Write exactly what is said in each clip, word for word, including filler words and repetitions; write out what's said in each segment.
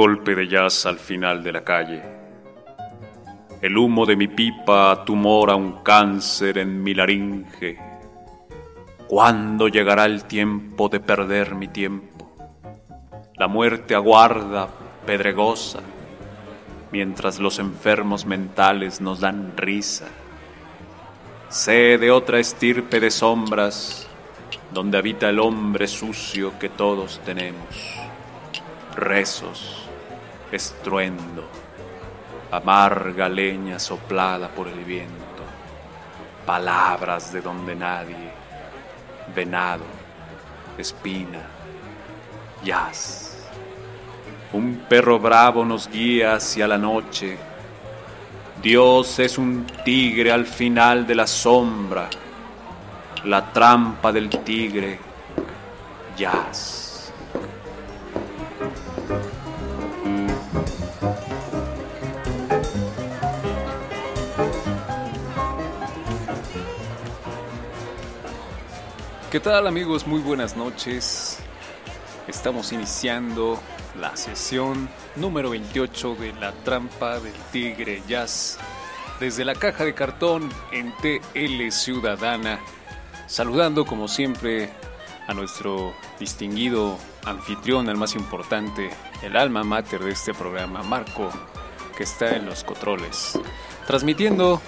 golpe de jazz al final de la calle. El humo de mi pipa tumora un cáncer en mi laringe. ¿Cuándo llegará el tiempo de perder mi tiempo? La muerte aguarda, pedregosa, mientras los enfermos mentales nos dan risa. Sé de otra estirpe de sombras, donde habita el hombre sucio que todos tenemos. Rezos, estruendo, amarga leña soplada por el viento, palabras de donde nadie, venado, espina, jazz. Un perro bravo nos guía hacia la noche. Dios es un tigre al final de la sombra, la trampa del tigre, jazz. ¿Qué tal, amigos? Muy buenas noches. Estamos iniciando la sesión número veintiocho de La Trampa del Tigre Jazz desde la caja de cartón en T L Ciudadana, saludando como siempre a nuestro distinguido anfitrión, el más importante, el alma mater de este programa, Marco, que está en los controles, transmitiendo.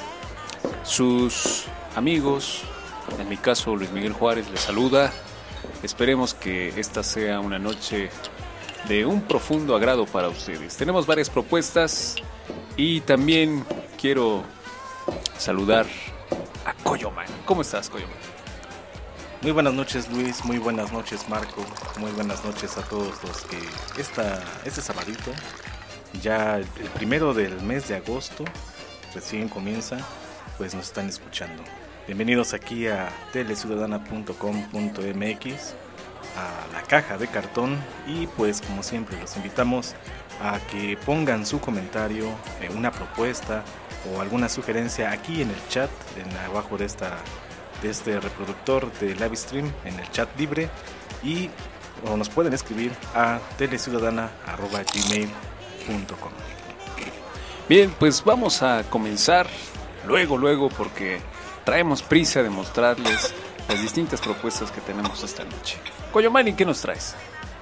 Sus amigos, en mi caso Luis Miguel Juárez, les saluda. Esperemos que esta sea una noche de un profundo agrado para ustedes. Tenemos varias propuestas y también quiero saludar a Coyoman. ¿Cómo estás, Coyoman? Muy buenas noches, Luis. Muy buenas noches, Marco. Muy buenas noches a todos los que esta, este sabadito, ya el primero del mes de agosto, recién comienza, pues nos están escuchando. Bienvenidos aquí a teleciudadana punto com punto m x, a la caja de cartón, y pues como siempre los invitamos a que pongan su comentario, eh, una propuesta o alguna sugerencia aquí en el chat, en abajo de esta de este reproductor de live stream, en el chat libre, y o nos pueden escribir a teleciudadana arroba gmail punto com. Bien, pues vamos a comenzar luego, luego, porque traemos prisa de mostrarles las distintas propuestas que tenemos esta noche. Coyomani, ¿qué nos traes?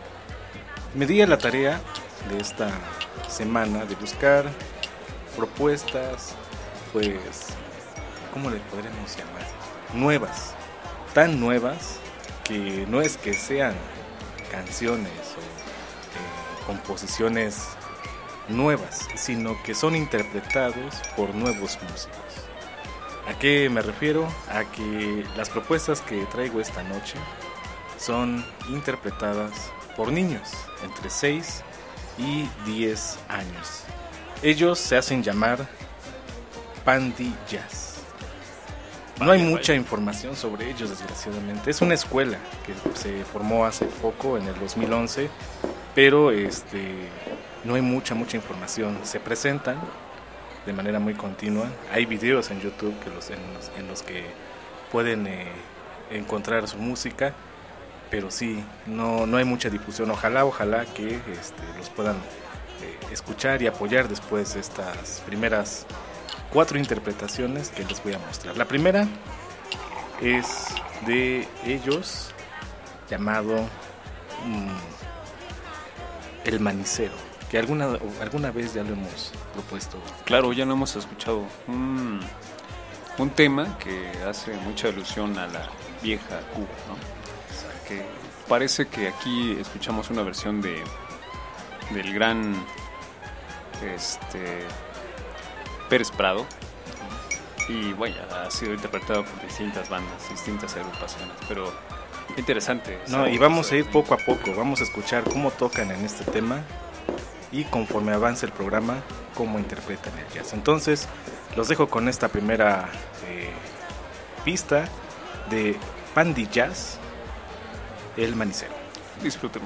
Me di a la tarea de esta semana de buscar propuestas, pues, ¿cómo le podremos llamar? Nuevas, tan nuevas que no es que sean canciones o eh, composiciones nuevas, sino que son interpretados por nuevos músicos. ¿A qué me refiero? A que las propuestas que traigo esta noche son interpretadas por niños entre seis y diez años. Ellos se hacen llamar Pandi Jazz. No hay mucha información sobre ellos, desgraciadamente. Es una escuela que se formó hace poco, en el dos mil once, pero este, no hay mucha, mucha información. Se presentan de manera muy continua. Hay videos en YouTube que los, en, los, en los que pueden eh, encontrar su música, pero sí, no, no hay mucha difusión. Ojalá, ojalá que este, los puedan eh, escuchar y apoyar después de estas primeras cuatro interpretaciones que les voy a mostrar. La primera es de ellos, llamado mmm, El Manicero, que alguna, alguna vez ya lo hemos propuesto. Claro, ya lo hemos escuchado. Un, un tema que hace mucha alusión a la vieja Cuba, ¿no? O sea, que parece que aquí escuchamos una versión de del gran este Pérez Prado, y bueno, ha sido interpretado por distintas bandas, distintas agrupaciones, pero interesante. No, y vamos a ir poco a poco, vamos a escuchar cómo tocan en este tema y conforme avance el programa, cómo interpretan el jazz. Entonces, los dejo con esta primera eh, pista de Pandi Jazz, El Manicero. Disfrutemos.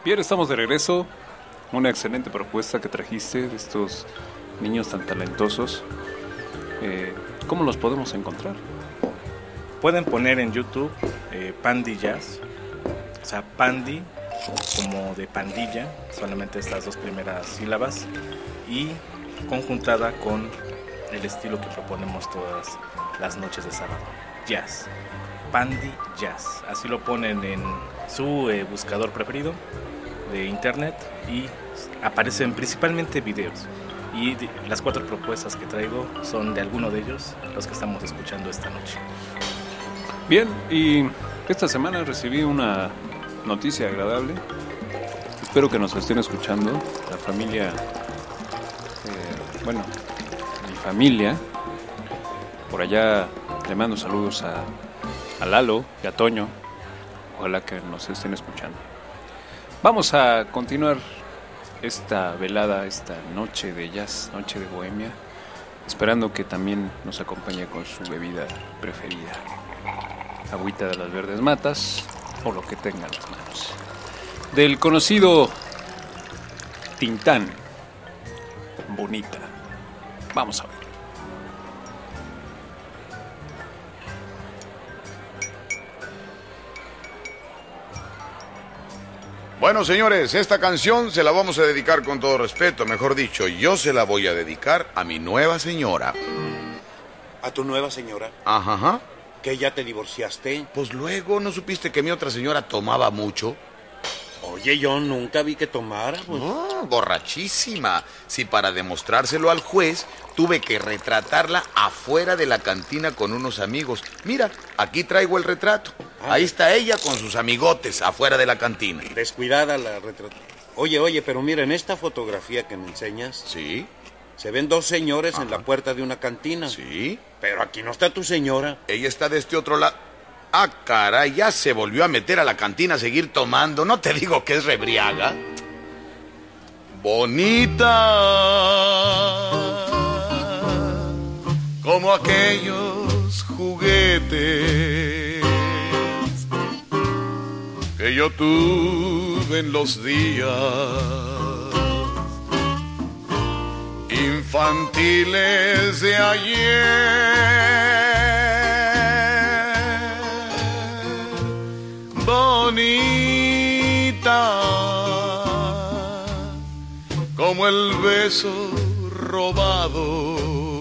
Bien, estamos de regreso. Una excelente propuesta que trajiste de estos niños tan talentosos. Eh, ¿Cómo los podemos encontrar? Pueden poner en YouTube eh, Pandy Jazz, o sea, Pandy como de pandilla, solamente estas dos primeras sílabas, y conjuntada con el estilo que proponemos todas las noches de sábado, jazz, Pandy Jazz. Así lo ponen en su eh, buscador preferido de internet y aparecen principalmente videos. Y de, las cuatro propuestas que traigo son de alguno de ellos, los que estamos escuchando esta noche. Bien, y esta semana recibí una noticia agradable. Espero que nos estén escuchando. La familia, eh, bueno, mi familia, por allá le mando saludos a, a Lalo y a Toño. Ojalá que nos estén escuchando. Vamos a continuar esta velada, esta noche de jazz, noche de bohemia, esperando que también nos acompañe con su bebida preferida. Agüita de las verdes matas o lo que tengan las manos. Del conocido Tintán, Bonita. Vamos a ver. Bueno, señores, esta canción se la vamos a dedicar con todo respeto. Mejor dicho, yo se la voy a dedicar a mi nueva señora. ¿A tu nueva señora? Ajá, ajá. ¿Que ya te divorciaste? Pues luego, ¿no supiste que mi otra señora tomaba mucho? Oye, yo nunca vi que tomara. Pues. No, borrachísima. Si para demostrárselo al juez, tuve que retratarla afuera de la cantina con unos amigos. Mira, aquí traigo el retrato. Ah. Ahí está ella con sus amigotes afuera de la cantina. Descuidada la retrato. Oye, oye, pero mira, en esta fotografía que me enseñas... Sí. Se ven dos señores Ajá. en la puerta de una cantina. Sí. Pero aquí no está tu señora. Ella está de este otro lado. Ah, caray, ya se volvió a meter a la cantina a seguir tomando. No te digo que es rebriaga. Bonita como aquellos juguetes que yo tuve en los días infantiles de ayer. Bonita como el beso robado,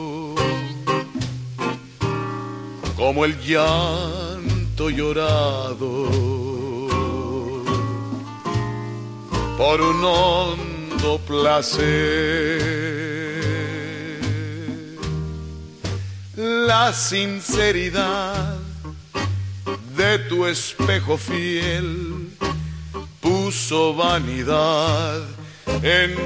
como el llanto llorado por un hondo placer. La sinceridad de tu espejo fiel puso vanidad en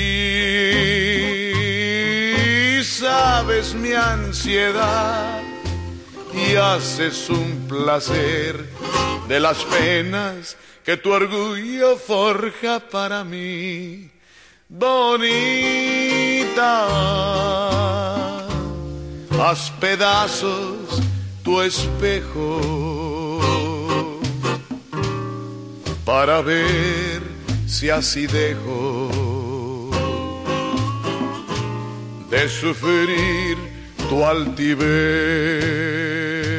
ti. Sabes mi ansiedad y haces un placer de las penas que tu orgullo forja para mí. Bonita, haz pedazos tu espejo para ver si así dejo de sufrir tu altivez.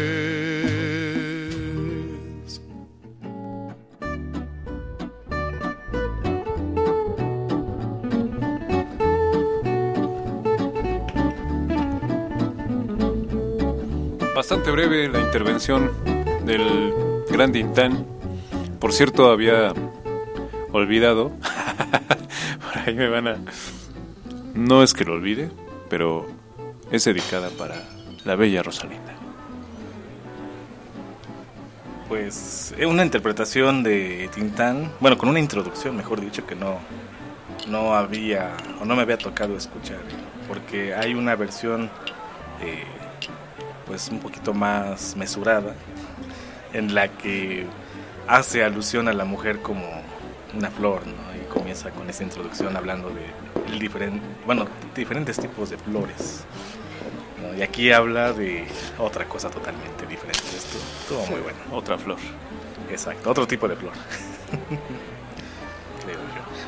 Bastante breve la intervención del gran Tintán. Por cierto, había olvidado. Por ahí me van a... No es que lo olvide, pero es dedicada para la bella Rosalinda. Pues es una interpretación de Tintán, bueno, con una introducción, mejor dicho, que no, no había o no me había tocado escuchar, porque hay una versión eh, pues un poquito más mesurada, en la que hace alusión a la mujer como una flor, ¿no? Y comienza con esa introducción hablando de el diferen, bueno, diferentes tipos de flores, ¿no? Y aquí habla de otra cosa totalmente diferente. Esto estuvo muy bueno. Otra flor. Exacto, otro tipo de flor.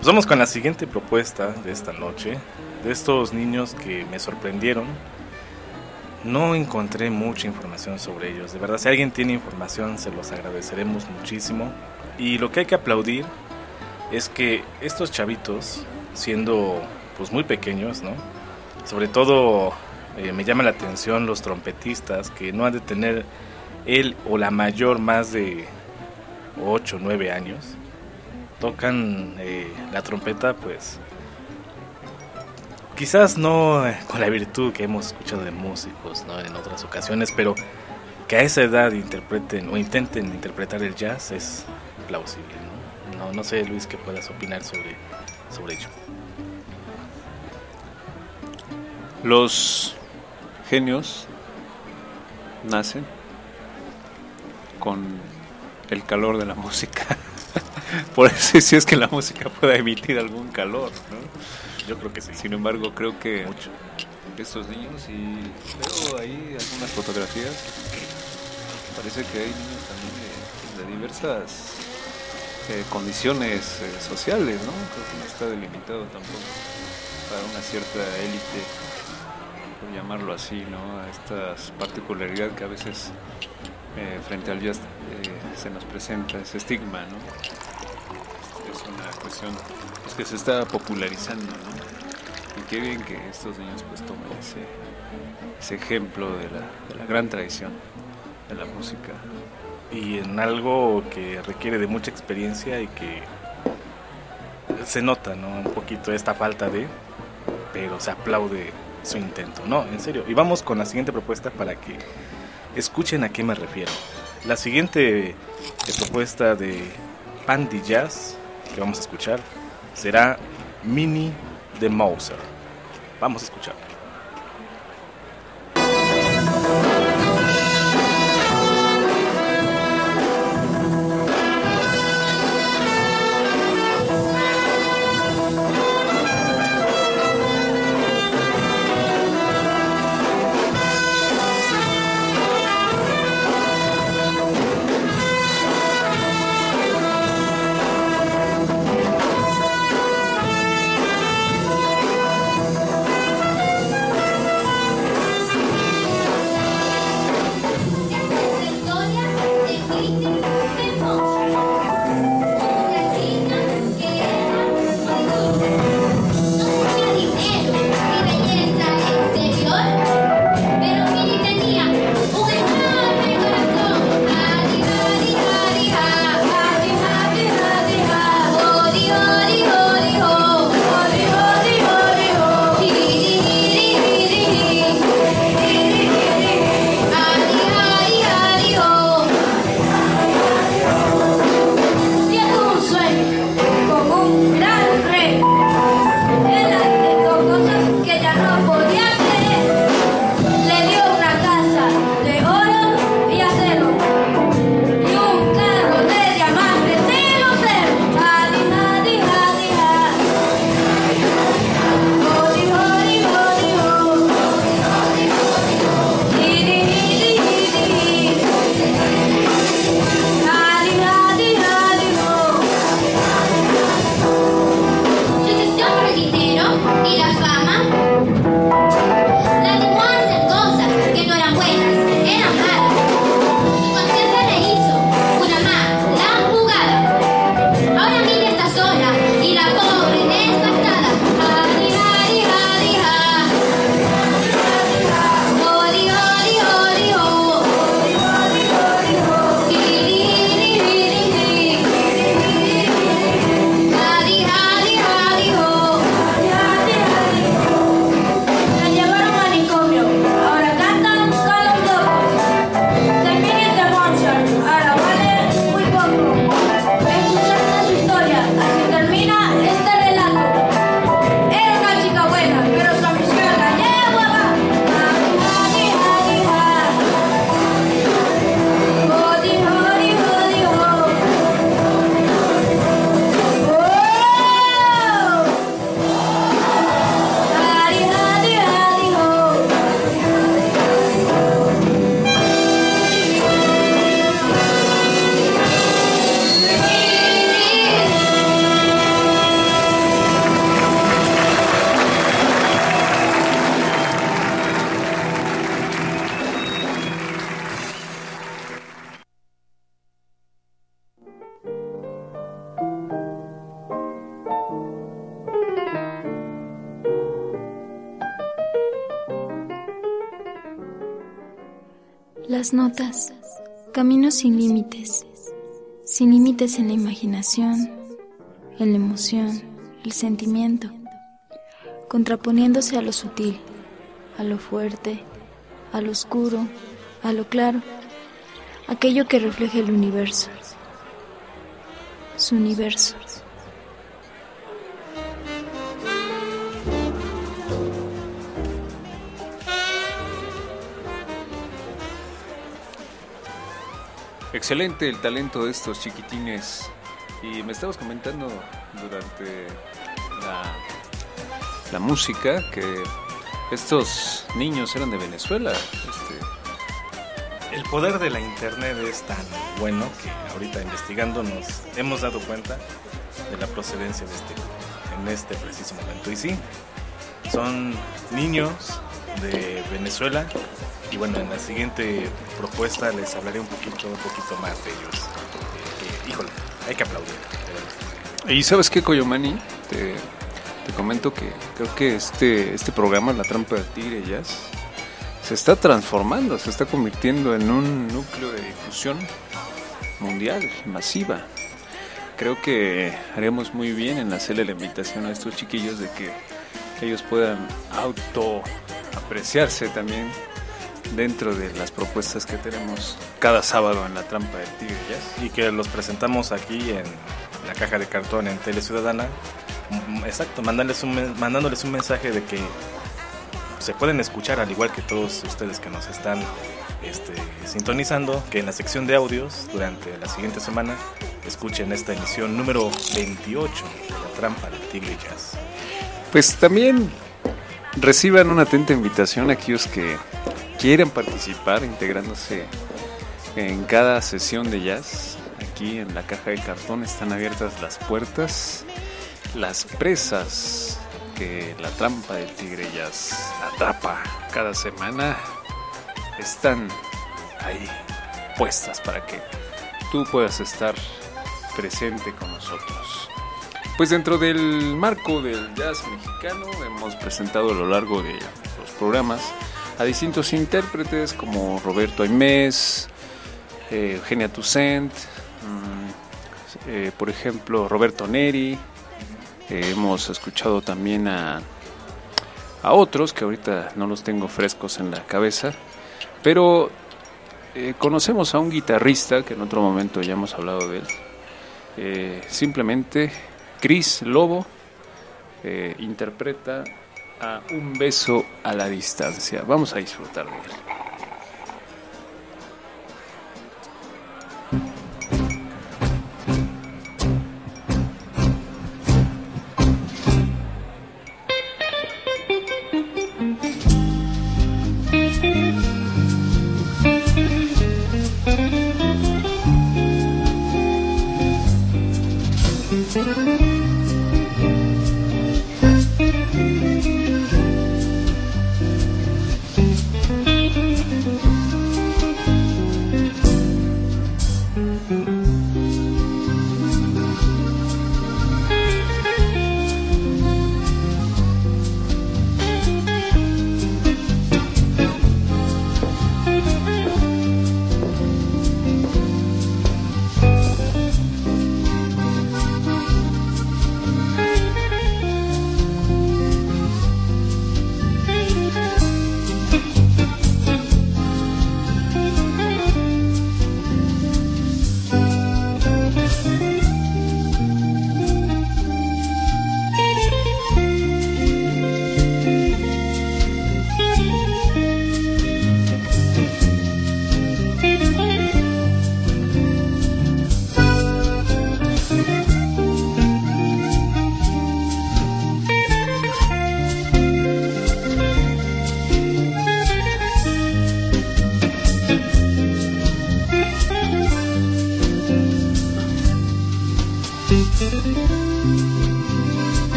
Pues vamos con la siguiente propuesta de esta noche, de estos niños que me sorprendieron. No encontré mucha información sobre ellos, de verdad, si alguien tiene información se los agradeceremos muchísimo. Y lo que hay que aplaudir es que estos chavitos, siendo pues muy pequeños, ¿no? Sobre todo eh, me llama la atención los trompetistas, que no han de tener él o la mayor más de ocho o nueve años. Tocan eh, la trompeta, pues quizás no eh, con la virtud que hemos escuchado de músicos, ¿no? En otras ocasiones, pero que a esa edad interpreten o intenten interpretar el jazz es plausible, ¿no? No, no sé, Luis, qué puedas opinar sobre, sobre ello. Los genios nacen con el calor de la música. Por eso si es que la música pueda emitir algún calor, ¿no? Yo creo que sí. Sin embargo, creo que Mucho. estos niños, y veo ahí algunas fotografías, parece que hay niños también de, de diversas eh, condiciones eh, sociales, ¿no? Creo que no está delimitado tampoco para una cierta élite, por llamarlo así, ¿no? A estas particularidades que a veces eh, frente al jazz eh, se nos presenta, ese estigma, ¿no? Es una cuestión pues, que se está popularizando, ¿no? Y qué bien que estos niños pues tomen ese, ese ejemplo de la, de la gran tradición de la música. Y en algo que requiere de mucha experiencia y que se nota, ¿no? Un poquito esta falta de, pero se aplaude su intento, no, en serio. Y vamos con la siguiente propuesta para que escuchen a qué me refiero. La siguiente eh, propuesta de Pandy Jazz que vamos a escuchar será Minnie de Mouser. Vamos a escuchar. Las notas, caminos sin límites, sin límites en la imaginación, en la emoción, el sentimiento, contraponiéndose a lo sutil, a lo fuerte, a lo oscuro, a lo claro, aquello que refleja el universo, su universo. Excelente el talento de estos chiquitines. Y me estabas comentando durante la, la música que estos niños eran de Venezuela. Este... El poder de la internet es tan bueno que ahorita investigando nos hemos dado cuenta de la procedencia de este grupo en este preciso momento. Y sí, son niños de Venezuela. Y bueno, en la siguiente propuesta les hablaré un poquito, un poquito más de ellos. Eh, híjole, hay que aplaudir. Y ¿sabes qué, Coyomani? Te, te comento que creo que este, este programa, La Trampa del Tigre Jazz, se está transformando, se está convirtiendo en un núcleo de difusión mundial, masiva. Creo que haremos muy bien en hacerle la invitación a estos chiquillos de que ellos puedan autoapreciarse también dentro de las propuestas que tenemos cada sábado en La Trampa del Tigre Jazz. Y que los presentamos aquí en la caja de cartón en Tele Ciudadana. Exacto, mandándoles un, mandándoles un mensaje de que se pueden escuchar al igual que todos ustedes que nos están este, sintonizando, que en la sección de audios durante la siguiente semana escuchen esta emisión número veintiocho de La Trampa del Tigre Jazz. Pues también reciban una atenta invitación a aquellos que quieren participar integrándose en cada sesión de jazz. Aquí en la caja de cartón están abiertas las puertas, las presas que La Trampa del Tigre Jazz atrapa cada semana están ahí puestas para que tú puedas estar presente con nosotros. Pues dentro del marco del jazz mexicano hemos presentado a lo largo de los programas a distintos intérpretes como Roberto Aimés, eh, Eugenia Toussaint, mmm, eh, por ejemplo Roberto Neri. Eh, hemos escuchado también a, a otros que ahorita no los tengo frescos en la cabeza, pero eh, conocemos a un guitarrista que en otro momento ya hemos hablado de él, eh, simplemente Chris Lobo eh, interpreta a Un beso a la distancia. Vamos a disfrutar de él.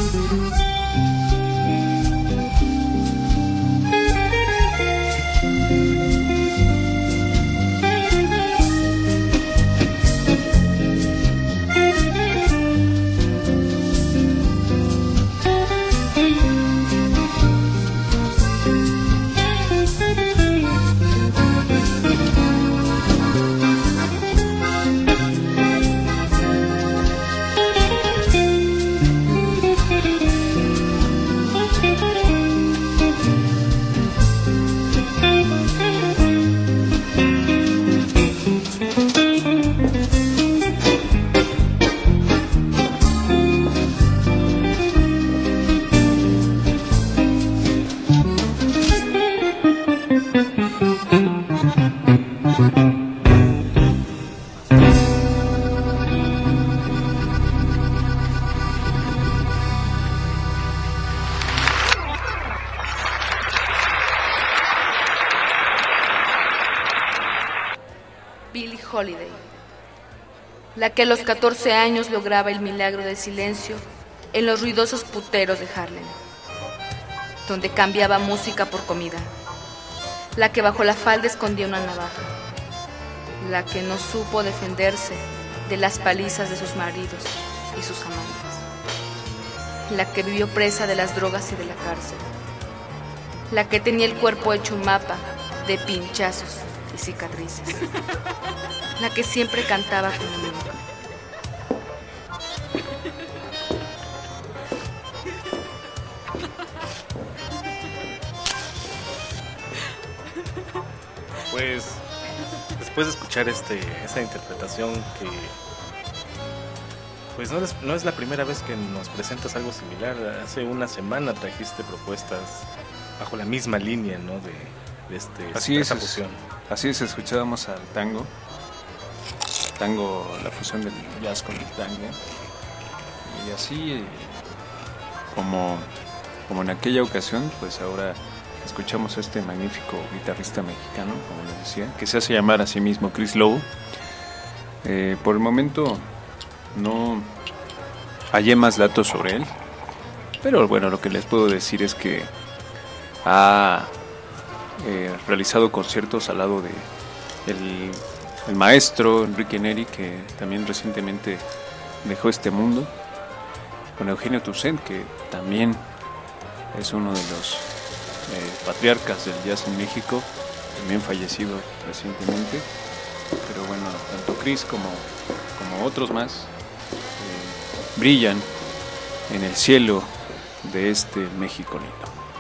Billie Holiday, la que a los catorce años lograba el milagro del silencio en los ruidosos puteros de Harlem, donde cambiaba música por comida, la que bajo la falda escondía una navaja, la que no supo defenderse de las palizas de sus maridos y sus amantes, la que vivió presa de las drogas y de la cárcel, la que tenía el cuerpo hecho un mapa de pinchazos y cicatrices, la que siempre cantaba con la nunca. Pues después de escuchar este esa interpretación que pues no es, no es la primera vez que nos presentas algo similar. Hace una semana trajiste propuestas bajo la misma línea, ¿no? De, de este así esta es, fusión. Así es, escuchábamos al tango. Tango, la fusión del jazz con el tango. Y así eh, como, como en aquella ocasión, pues ahora escuchamos a este magnífico guitarrista mexicano, como les decía, que se hace llamar a sí mismo Chris Lowe. Eh, por el momento no hallé más datos sobre él, pero bueno, lo que les puedo decir es que ha eh, realizado conciertos al lado de el, el maestro Enrique Neri, que también recientemente dejó este mundo, con Eugenio Toussaint, que también es uno de los eh, patriarcas del jazz en México, también fallecido recientemente. Pero bueno, tanto Chris como, como otros más eh, brillan en el cielo de este México lindo.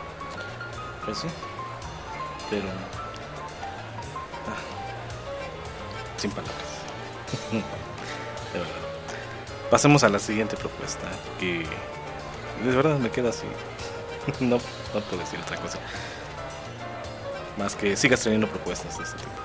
Pues sí, pero ah, sin palabras. Pero bueno, pasemos a la siguiente propuesta, que de verdad me queda así. No, no puedo decir otra cosa más que sigas teniendo propuestas de este tipo.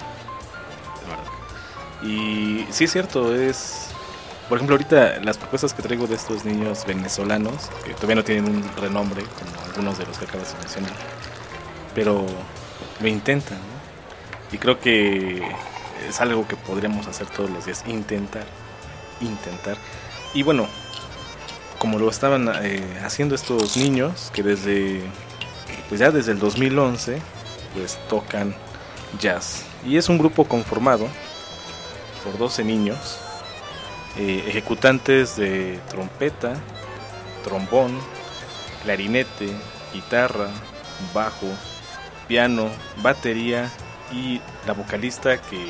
De verdad. Y sí es cierto, es por ejemplo ahorita las propuestas que traigo de estos niños venezolanos, que todavía no tienen un renombre como algunos de los que acabas de mencionar, pero lo intentan, ¿no? Y creo que es algo que podríamos hacer todos los días, intentar, intentar. Y bueno, como lo estaban eh, haciendo estos niños, que desde pues ya desde el dos mil once pues tocan jazz, y es un grupo conformado por doce niños, eh, ejecutantes de trompeta, trombón, clarinete, guitarra, bajo, piano, batería, y la vocalista que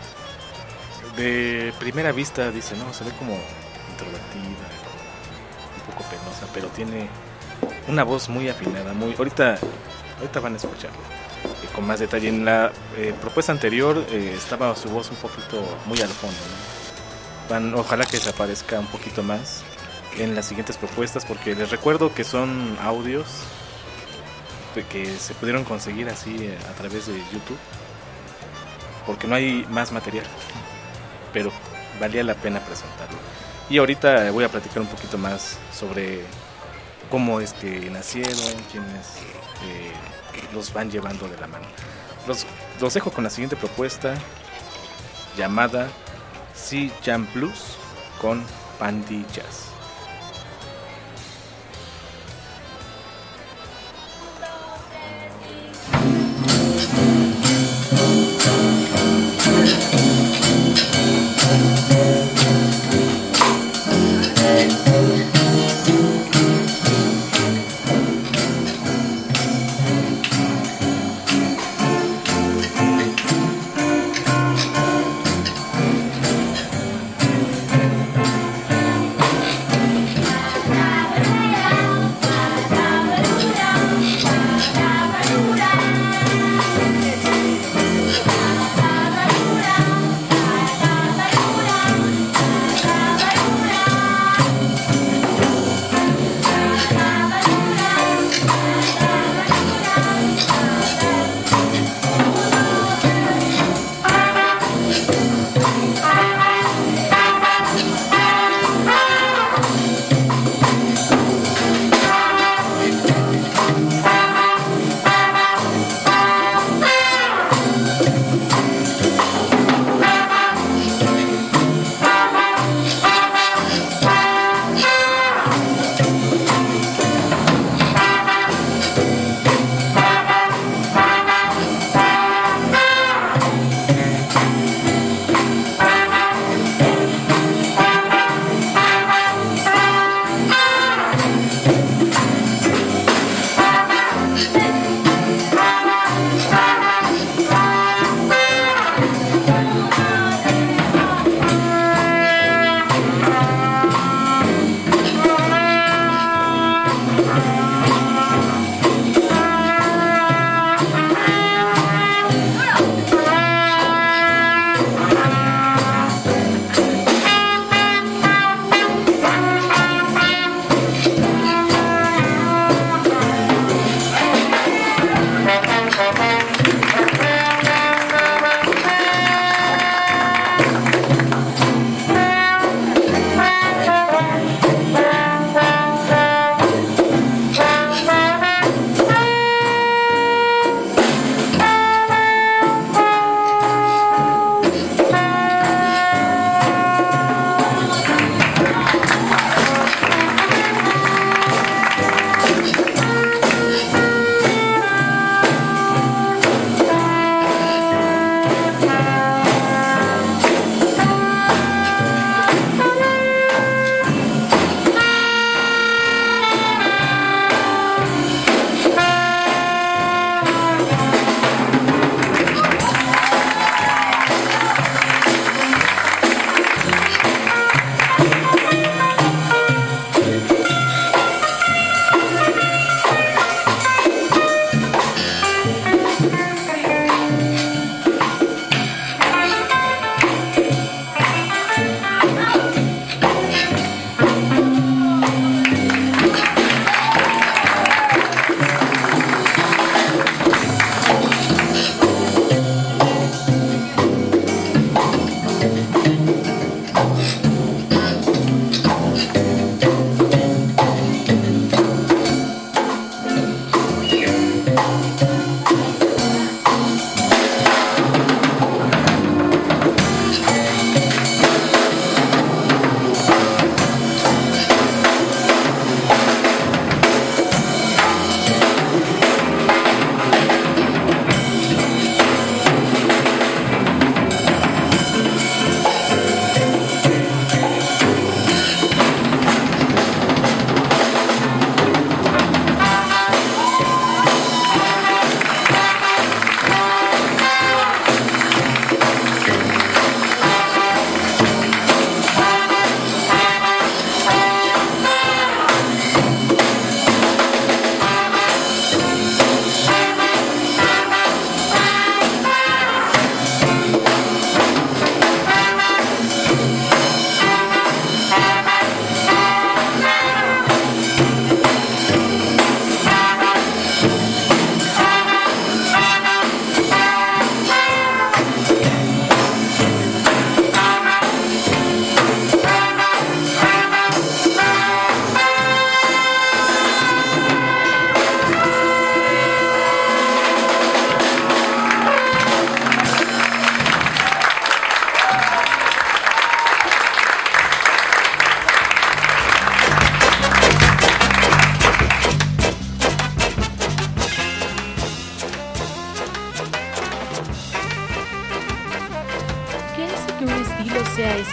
de primera vista dice, no, se ve como introvertida, un poco penosa, pero tiene una voz muy afinada, muy ahorita ahorita van a escucharlo eh, con más detalle. En la eh, propuesta anterior eh, estaba su voz un poquito muy al fondo, ¿no? Van, ojalá que se aparezca un poquito más en las siguientes propuestas, porque les recuerdo que son audios que se pudieron conseguir así a través de YouTube, porque no hay más material, pero valía la pena presentarlo. Y ahorita voy a platicar un poquito más sobre cómo es que nacieron, quiénes eh, los van llevando de la mano. Los, los dejo con la siguiente propuesta llamada Sea Jam Blues con Pandy Jazz.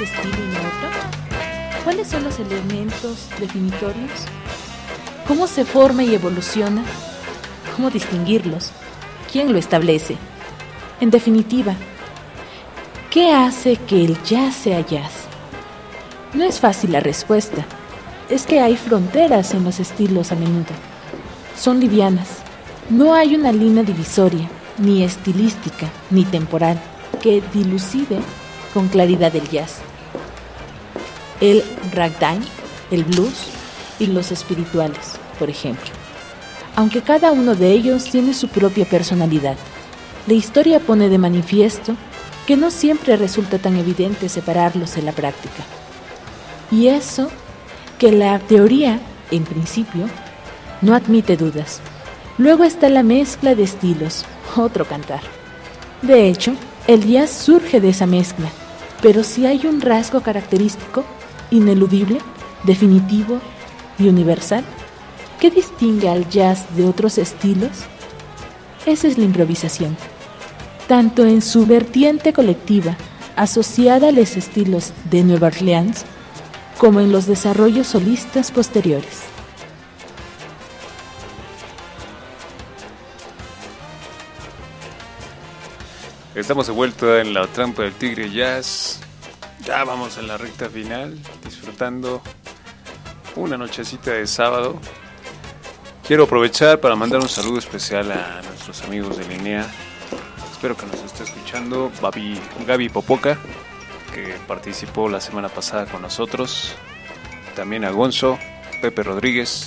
ese estilo y no otro? ¿Cuáles son los elementos definitorios? ¿Cómo se forma y evoluciona? ¿Cómo distinguirlos? ¿Quién lo establece? En definitiva, ¿qué hace que el jazz sea jazz? No es fácil la respuesta. Es que hay fronteras en los estilos a menudo. Son livianas. No hay una línea divisoria, ni estilística, ni temporal, que dilucide con claridad el jazz. El ragtime, el blues y los espirituales, por ejemplo. Aunque cada uno de ellos tiene su propia personalidad, la historia pone de manifiesto que no siempre resulta tan evidente separarlos en la práctica. Y eso que la teoría, en principio, no admite dudas. Luego está la mezcla de estilos, otro cantar. De hecho, el jazz surge de esa mezcla, pero si hay un rasgo característico, ineludible, definitivo y universal, ¿qué distingue al jazz de otros estilos? Esa es la improvisación, tanto en su vertiente colectiva, asociada a los estilos de Nueva Orleans, como en los desarrollos solistas posteriores. Estamos de vuelta en la trampa del Tigre Jazz. Ya vamos en la recta final, disfrutando una nochecita de sábado. Quiero aprovechar para mandar un saludo especial a nuestros amigos de Linea. Espero que nos esté escuchando Babi, Gaby Popoca, que participó la semana pasada con nosotros. También a Gonzo, Pepe Rodríguez.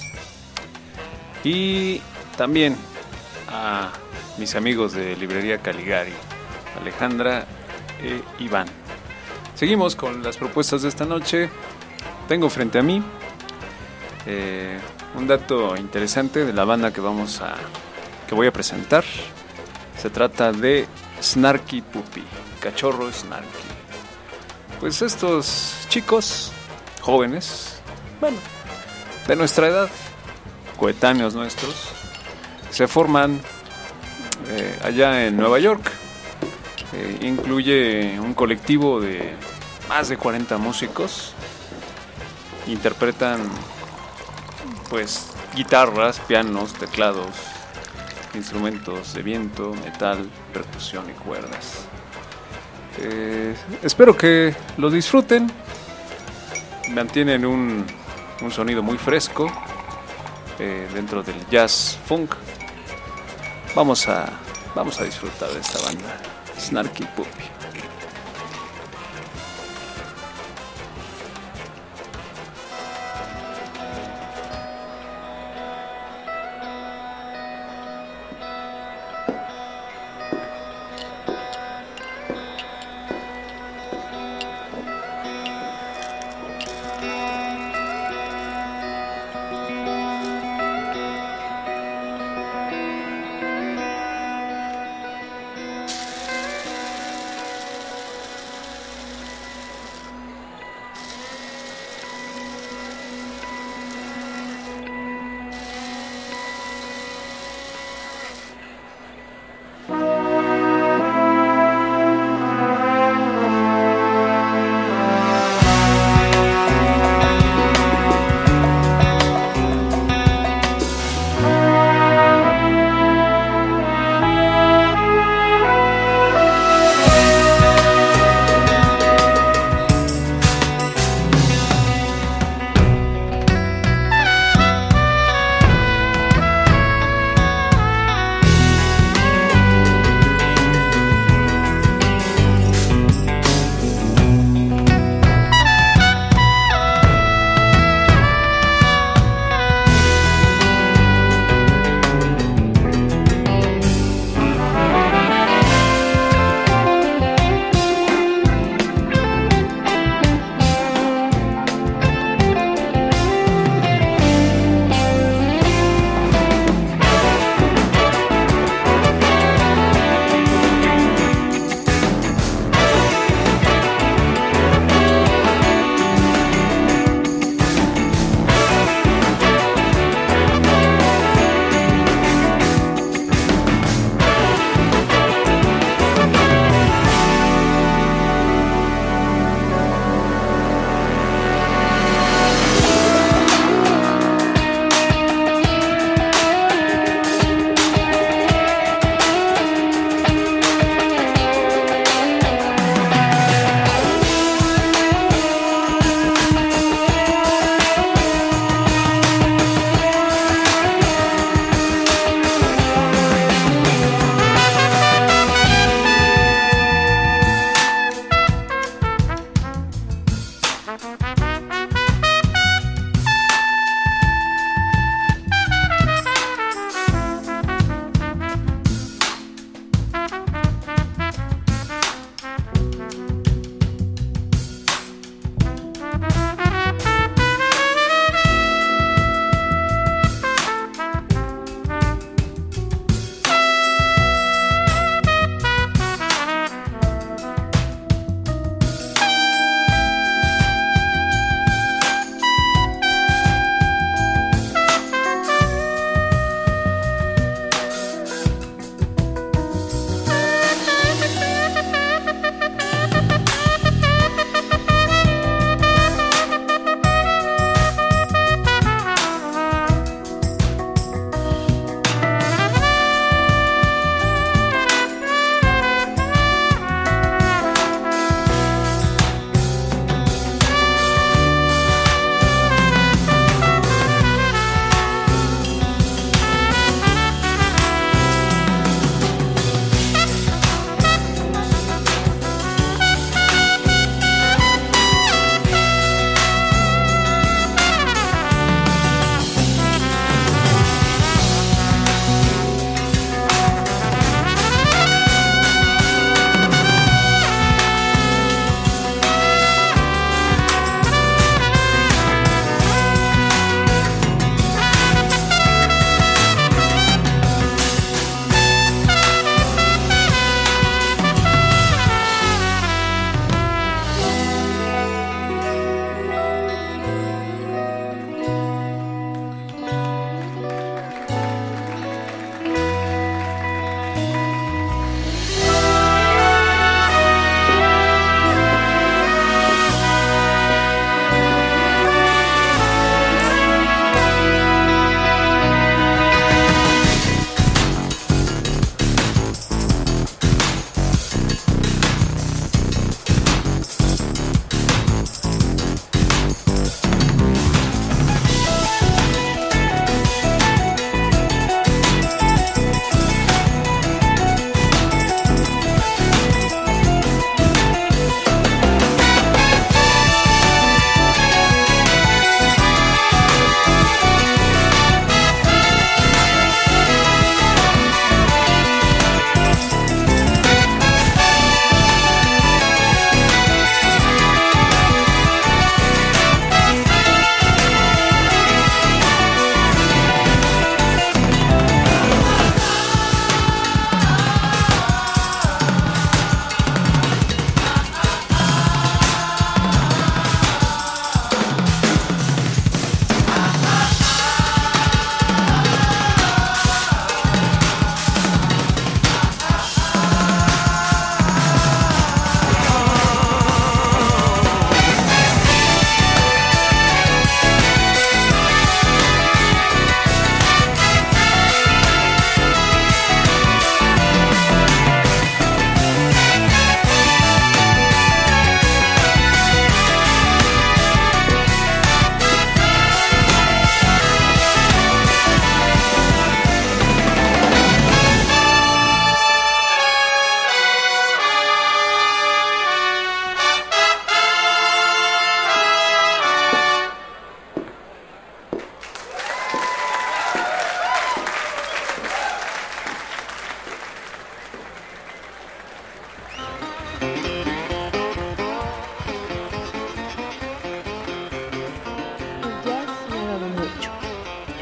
Y también a mis amigos de Librería Caligari, Alejandra e Iván. Seguimos con las propuestas de esta noche. Tengo frente a mí eh, un dato interesante de la banda que vamos a que voy a presentar. Se trata de Snarky Puppy, Cachorro Snarky. Pues estos chicos jóvenes, bueno, de nuestra edad, coetáneos nuestros, se forman eh, allá en Nueva York. Eh, incluye un colectivo de más de cuarenta músicos. Interpretan pues guitarras, pianos, teclados, instrumentos de viento, metal, percusión y cuerdas. Eh, espero que los disfruten. Mantienen un, un sonido muy fresco eh, dentro del jazz funk. Vamos a, vamos a disfrutar de esta banda, Snarky Puppy.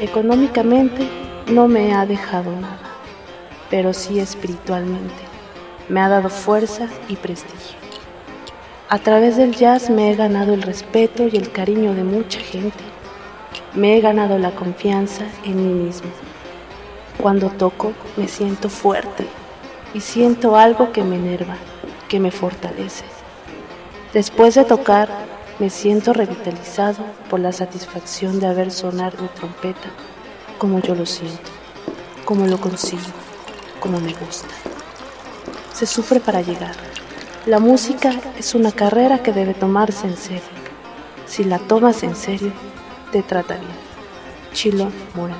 Económicamente no me ha dejado nada, pero sí espiritualmente me ha dado fuerza y prestigio. A través del jazz me he ganado el respeto y el cariño de mucha gente. Me he ganado la confianza en mí mismo. Cuando toco me siento fuerte y siento algo que me enerva, que me fortalece. Después de tocar, me siento revitalizado por la satisfacción de haber sonar mi trompeta como yo lo siento, como lo consigo, como me gusta. Se sufre para llegar. La música es una carrera que debe tomarse en serio. Si la tomas en serio, te trata bien. Chilo Morán.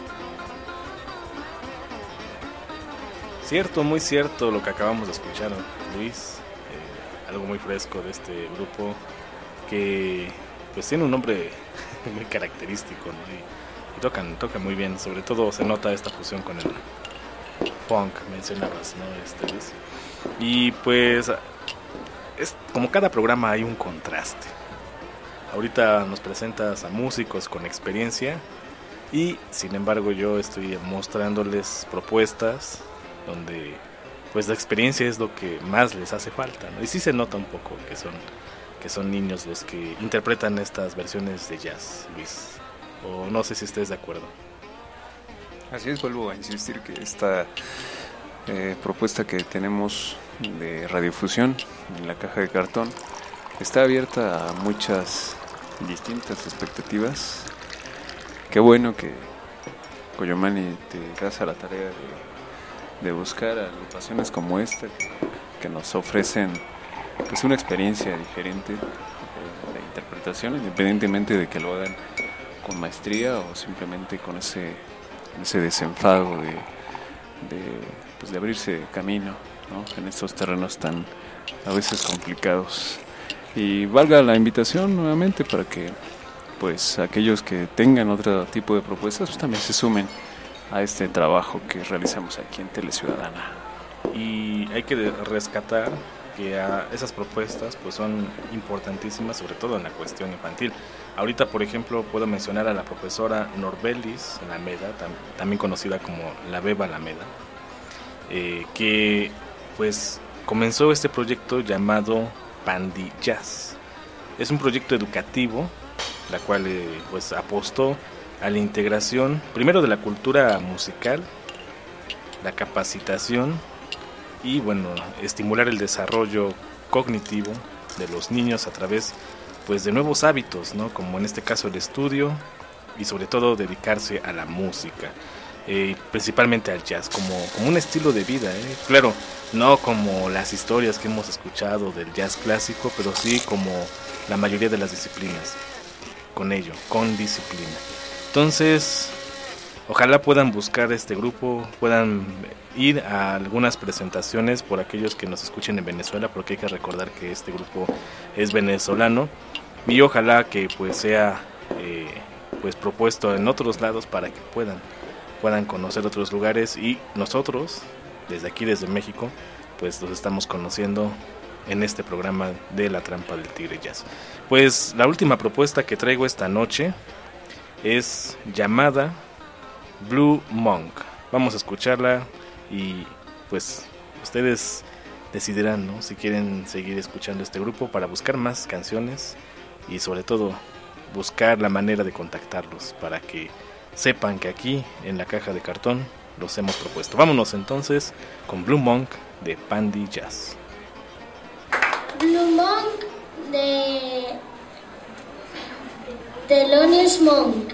Cierto, muy cierto lo que acabamos de escuchar, Luis. Eh, algo muy fresco de este grupo que pues tiene un nombre muy característico, ¿no? y, y tocan, tocan muy bien. Sobre todo se nota esta fusión con el funk, mencionabas, ¿no? Este, Luis. Y pues es, como cada programa hay un contraste. Ahorita nos presentas a músicos con experiencia y sin embargo yo estoy mostrándoles propuestas donde pues la experiencia es lo que más les hace falta, ¿no? Y sí se nota un poco que son, que son niños los que interpretan estas versiones de jazz, Luis. O no sé si estés de acuerdo. Así es, vuelvo a insistir que esta eh, propuesta que tenemos de radiofusión en la caja de cartón está abierta a muchas distintas expectativas. Qué bueno que Coyomani te das a la tarea de, de buscar agrupaciones como esta que, que nos ofrecen pues una experiencia diferente de, de interpretación, independientemente de que lo hagan con maestría o simplemente con ese, ese desenfado de, de, pues de abrirse camino, ¿no? En estos terrenos tan a veces complicados. Y valga la invitación nuevamente para que pues aquellos que tengan otro tipo de propuestas pues también se sumen a este trabajo que realizamos aquí en Teleciudadana. Y hay que rescatar que a esas propuestas pues son importantísimas, sobre todo en la cuestión infantil. Ahorita, por ejemplo, puedo mencionar a la profesora Norbelis Alameda, tam, también conocida como la Beba Alameda, eh, que pues comenzó este proyecto llamado Pandi Jazz. Es un proyecto educativo, la cual eh, pues apostó a la integración primero de la cultura musical, la capacitación y bueno, estimular el desarrollo cognitivo de los niños a través pues de nuevos hábitos, ¿no? Como en este caso el estudio y sobre todo dedicarse a la música, eh, principalmente al jazz como, como un estilo de vida, ¿eh? Claro, no como las historias que hemos escuchado del jazz clásico, pero sí como la mayoría de las disciplinas, con ello, con disciplina. Entonces, ojalá puedan buscar este grupo, puedan ir a algunas presentaciones por aquellos que nos escuchen en Venezuela, porque hay que recordar que este grupo es venezolano y ojalá que pues sea eh, pues propuesto en otros lados para que puedan puedan conocer otros lugares y nosotros desde aquí, desde México, pues los estamos conociendo en este programa de La Trampa del Tigre Jazz. Pues la última propuesta que traigo esta noche es llamada Blue Monk. Vamos a escucharla y pues ustedes decidirán, ¿no? Si quieren seguir escuchando este grupo para buscar más canciones y sobre todo buscar la manera de contactarlos para que sepan que aquí en la caja de cartón los hemos propuesto. Vámonos entonces con Blue Monk de Pandi Jazz. Blue Monk de Thelonious Monk.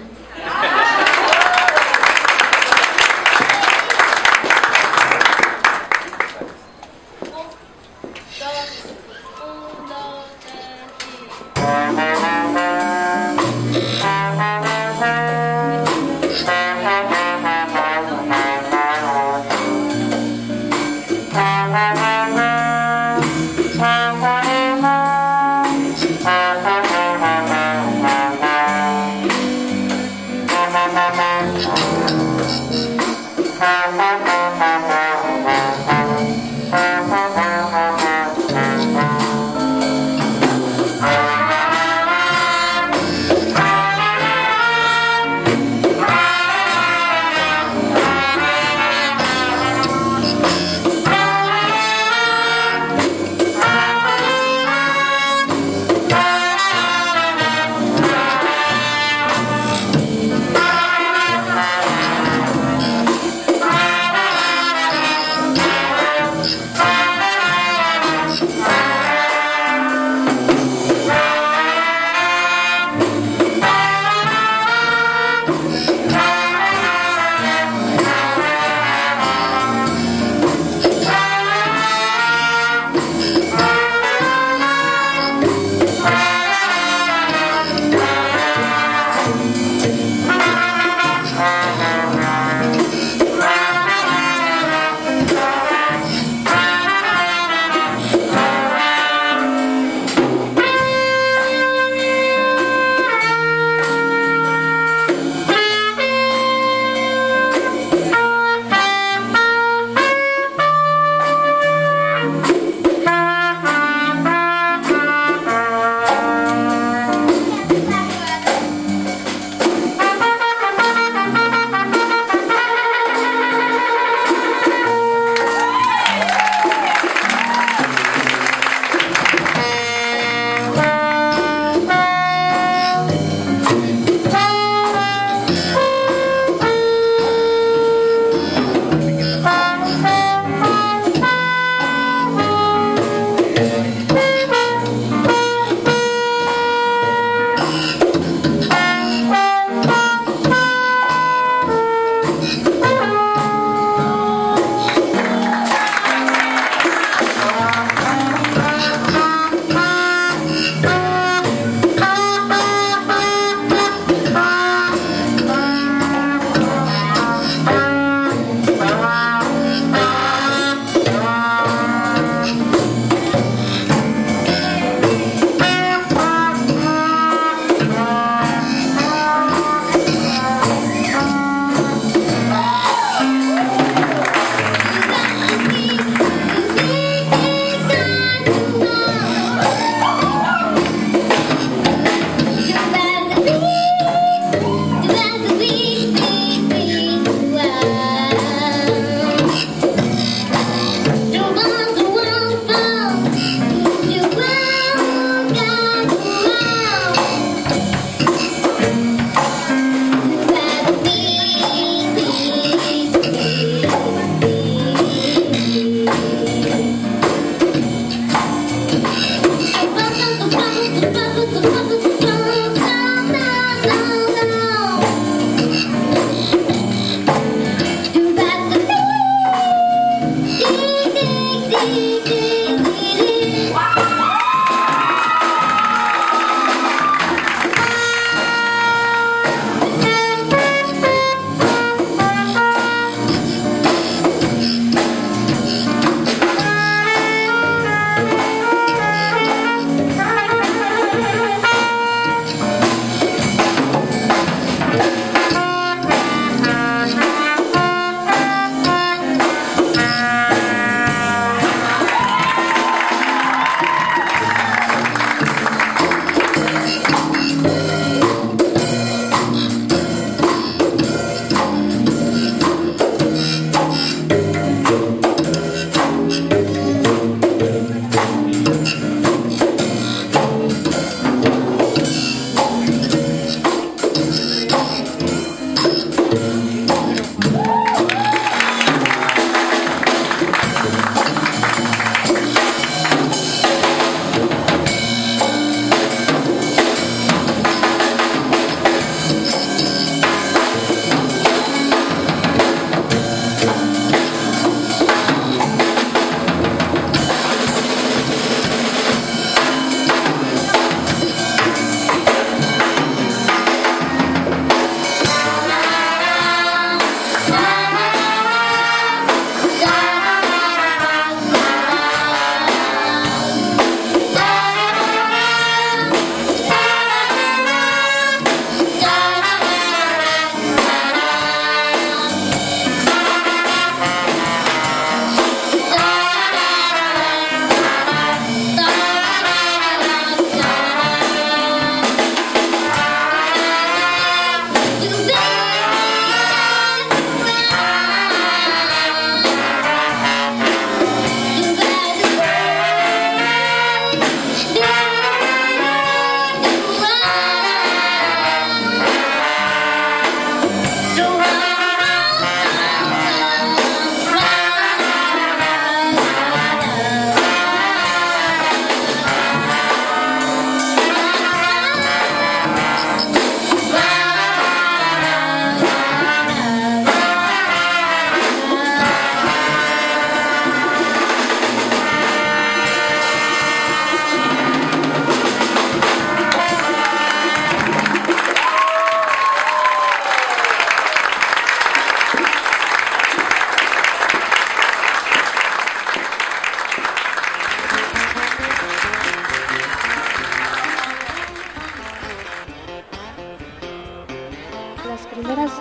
Thank you.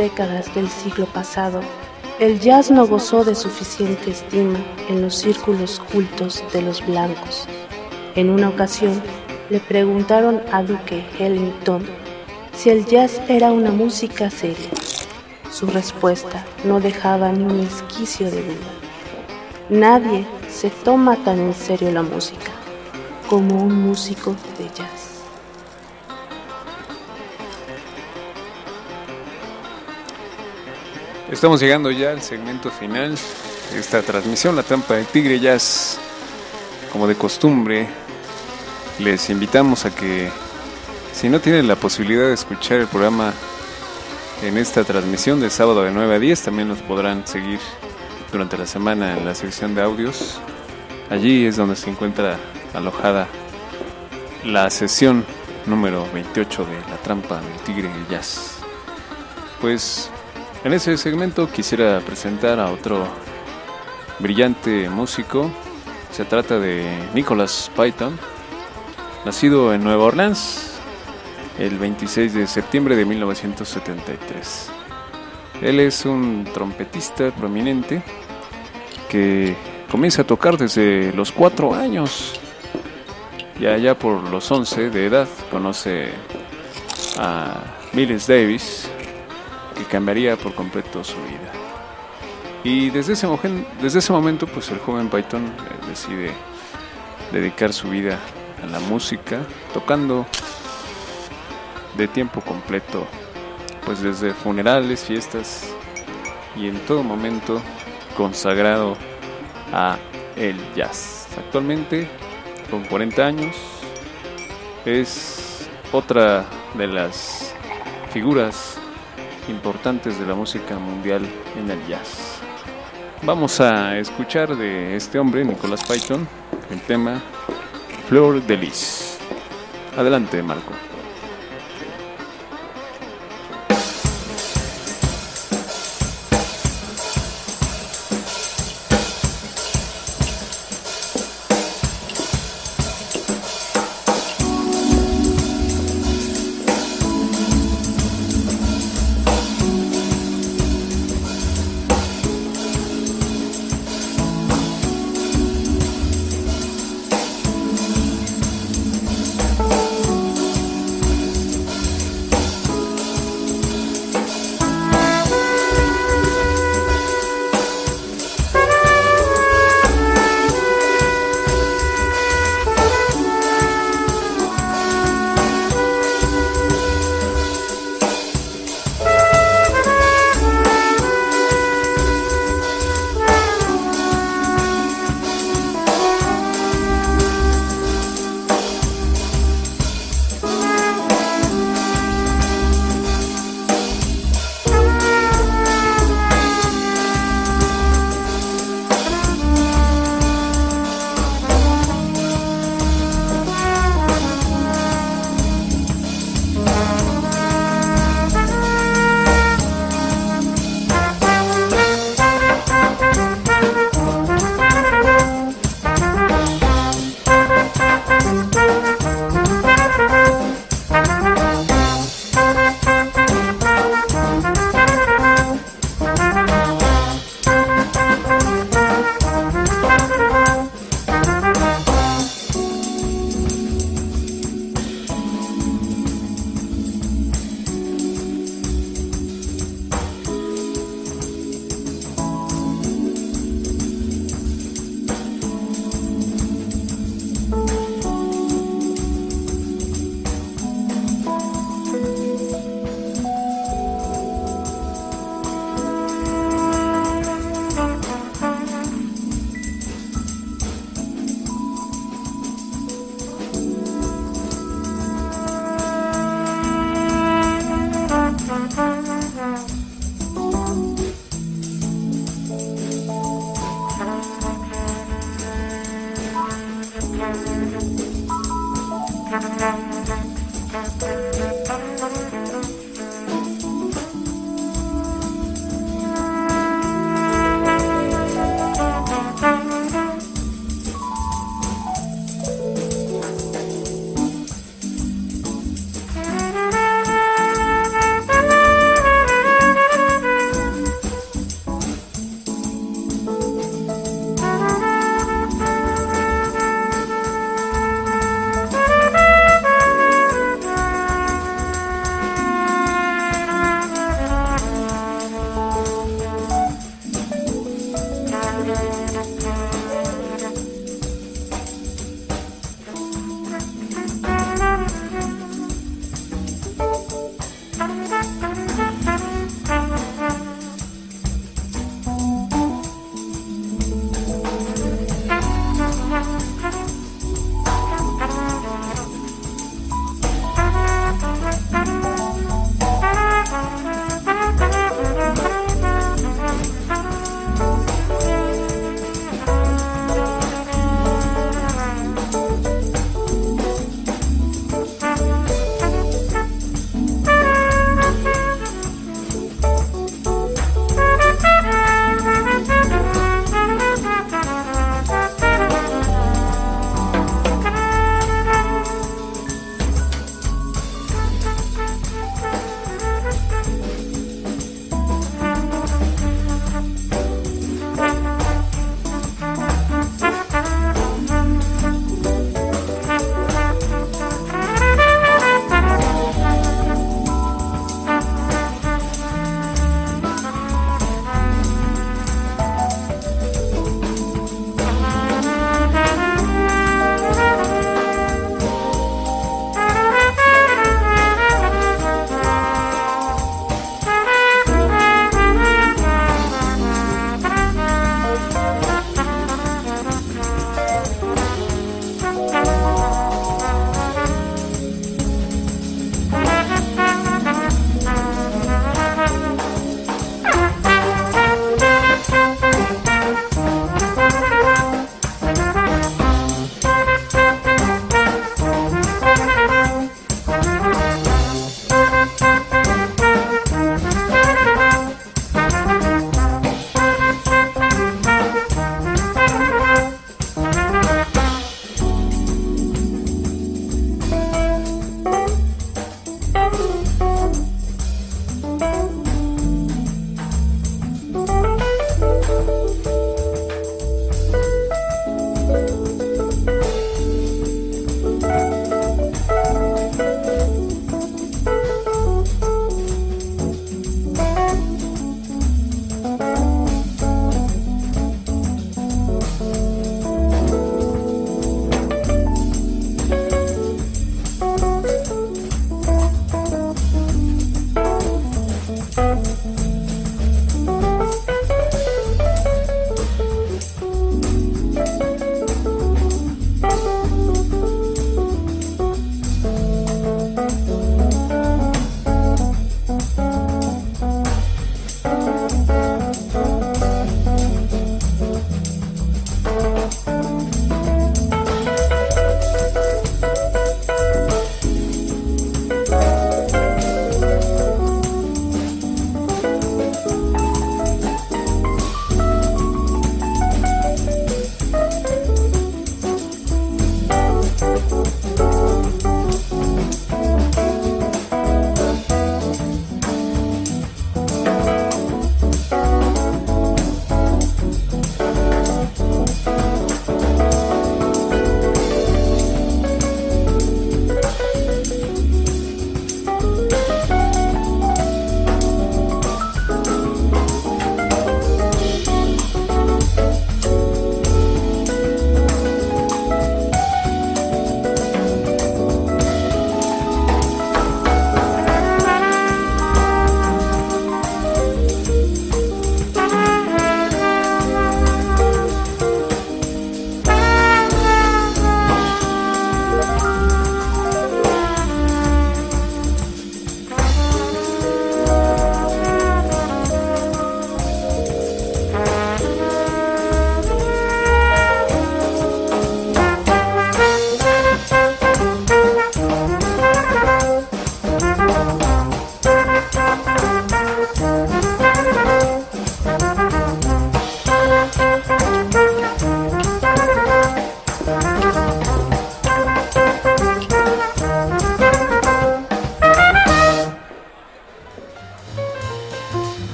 décadas del siglo pasado, el jazz no gozó de suficiente estima en los círculos cultos de los blancos. En una ocasión, le preguntaron a Duke Ellington si el jazz era una música seria. Su respuesta no dejaba ni un esquicio de duda. Nadie se toma tan en serio la música como un músico de jazz. Estamos llegando ya al segmento final de esta transmisión, La Trampa del Tigre Jazz. Como de costumbre, les invitamos a que, si no tienen la posibilidad de escuchar el programa en esta transmisión de sábado de nueve a diez, también nos podrán seguir durante la semana en la sección de audios. Allí es donde se encuentra alojada la sesión número veintiocho de La Trampa del Tigre Jazz. Pues en ese segmento quisiera presentar a otro brillante músico. Se trata de Nicholas Payton, nacido en Nueva Orleans el veintiséis de septiembre de mil novecientos setenta y tres. Él es un trompetista prominente que comienza a tocar desde los cuatro años. Y allá por los once de edad conoce a Miles Davis, que cambiaría por completo su vida. Y desde ese, desde ese momento, pues el joven Payton eh, decide dedicar su vida a la música, tocando de tiempo completo, pues desde funerales, fiestas y en todo momento consagrado a el jazz. Actualmente, con cuarenta años, es otra de las figuras importantes de la música mundial en el jazz. Vamos a escuchar de este hombre, Nicholas Payton, el tema Fleur de Lis. Adelante, Marco.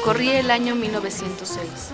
Corría el año mil novecientos seis.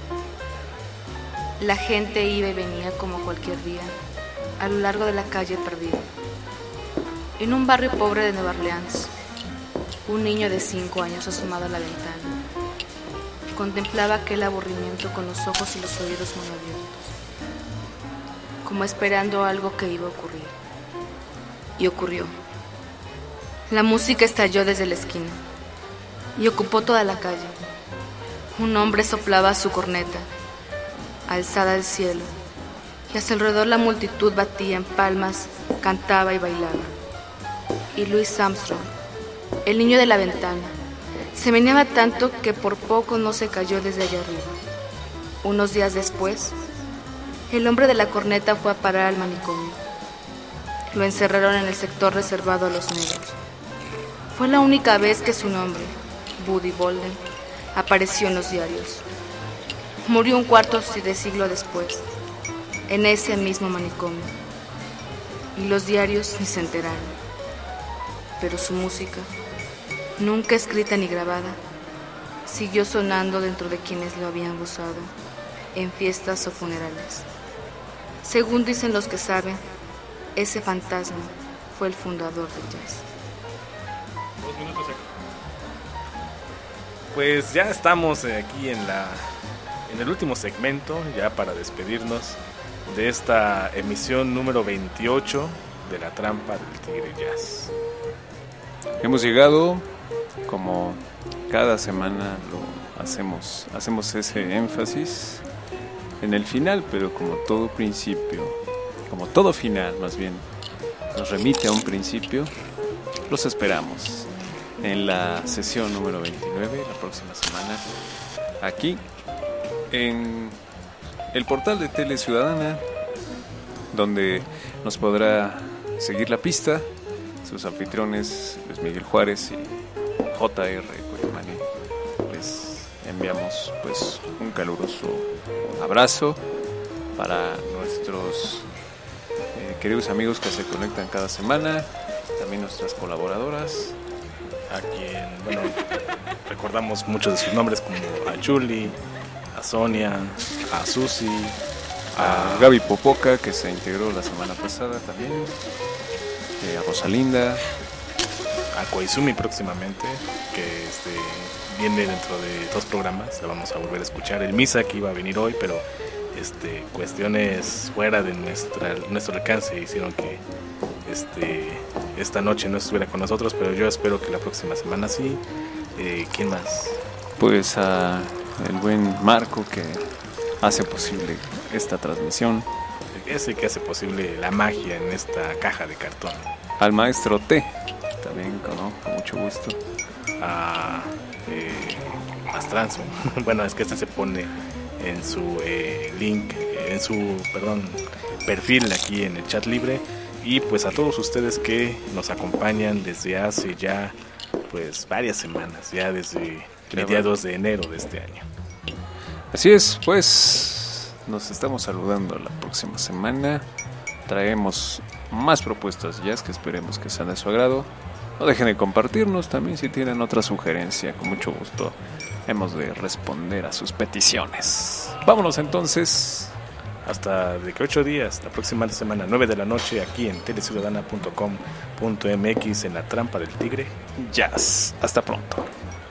La gente iba y venía como cualquier día a lo largo de la calle Perdida. En un barrio pobre de Nueva Orleans, un niño de cinco años asomado a la ventana contemplaba aquel aburrimiento con los ojos y los oídos muy abiertos, como esperando algo que iba a ocurrir. Y ocurrió. La música estalló desde la esquina y ocupó toda la calle. Un hombre soplaba su corneta, alzada al cielo, y a su alrededor la multitud batía en palmas, cantaba y bailaba. Y Louis Armstrong, el niño de la ventana, se meneaba tanto que por poco no se cayó desde allá arriba. Unos días después, el hombre de la corneta fue a parar al manicomio. Lo encerraron en el sector reservado a los negros. Fue la única vez que su nombre, Buddy Bolden, apareció en los diarios. Murió un cuarto de siglo después, en ese mismo manicomio. Y los diarios ni se enteraron. Pero su música, nunca escrita ni grabada, siguió sonando dentro de quienes lo habían gozado, en fiestas o funerales. Según dicen los que saben, ese fantasma fue el fundador del jazz. Dos minutos aquí. Pues ya estamos aquí en la en el último segmento, ya para despedirnos de esta emisión número veintiocho de La Trampa del Tigre Jazz. Hemos llegado, como cada semana lo hacemos, hacemos ese énfasis en el final, pero como todo principio, como todo final más bien, nos remite a un principio, los esperamos en la sesión número veintinueve, la próxima semana, aquí en el portal de Tele Ciudadana, donde nos podrá seguir la pista. Sus anfitriones, Luis Miguel Juárez y J R Cuyamani, les enviamos pues un caluroso abrazo para nuestros eh, queridos amigos que se conectan cada semana, también nuestras colaboradoras, a quien, bueno, recordamos muchos de sus nombres, como a Julie, a Sonia, a Susi, a Gaby Popoca, que se integró la semana pasada también, a Rosalinda, a Koizumi próximamente, que este, viene dentro de dos programas, la vamos a volver a escuchar. El Misa, que iba a venir hoy, pero este, cuestiones fuera de nuestra, nuestro alcance hicieron que este, esta noche no estuviera con nosotros, pero yo espero que la próxima semana sí. Eh, ¿Quién más? Pues a el buen Marco, que hace posible esta transmisión. Ese que hace posible la magia en esta caja de cartón. Al maestro T, también con, con mucho gusto. A eh, Astranzo. Bueno, es que este se pone en su eh, link, en su, perdón, perfil aquí en el chat libre. Y pues a todos ustedes que nos acompañan desde hace ya pues varias semanas, ya desde mediados de enero de este año. Así es, pues nos estamos saludando la próxima semana. Traemos más propuestas jazz que esperemos que sean de su agrado. No dejen de compartirnos también si tienen otra sugerencia. Con mucho gusto hemos de responder a sus peticiones. Vámonos entonces. Hasta de que ocho días, la próxima semana, nueve de la noche, aquí en teleciudadana punto com punto m x en La Trampa del Tigre Jazz. Hasta pronto.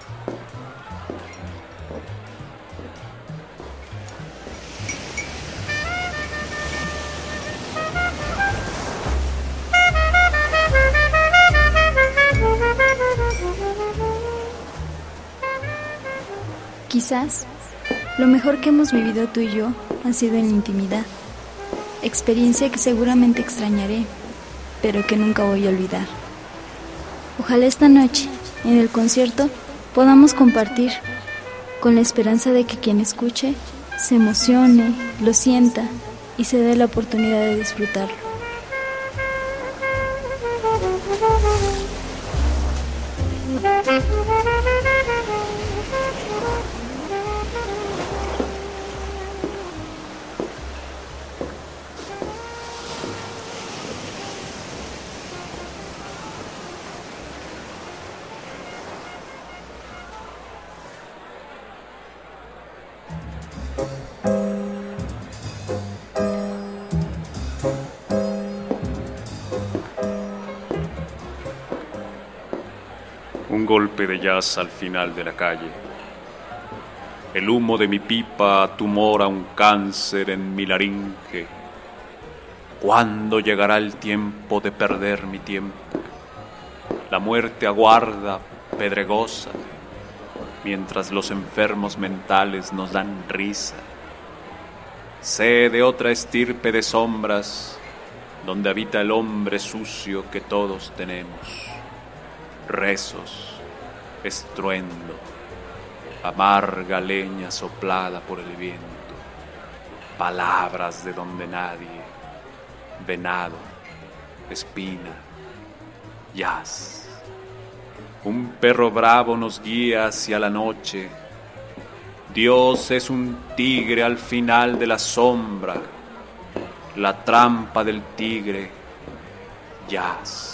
Quizás lo mejor que hemos vivido tú y yo ha sido en la intimidad, experiencia que seguramente extrañaré, pero que nunca voy a olvidar. Ojalá esta noche, en el concierto, podamos compartir, con la esperanza de que quien escuche se emocione, lo sienta y se dé la oportunidad de disfrutarlo. Un golpe de jazz al final de la calle. El humo de mi pipa tumora un cáncer en mi laringe. ¿Cuándo llegará el tiempo de perder mi tiempo? La muerte aguarda, pedregosa, mientras los enfermos mentales nos dan risa. Sé de otra estirpe de sombras, donde habita el hombre sucio que todos tenemos. Rezos, estruendo, amarga leña soplada por el viento, palabras de donde nadie, venado, espina, jazz. Un perro bravo nos guía hacia la noche. Dios es un tigre al final de la sombra. La trampa del tigre, jazz.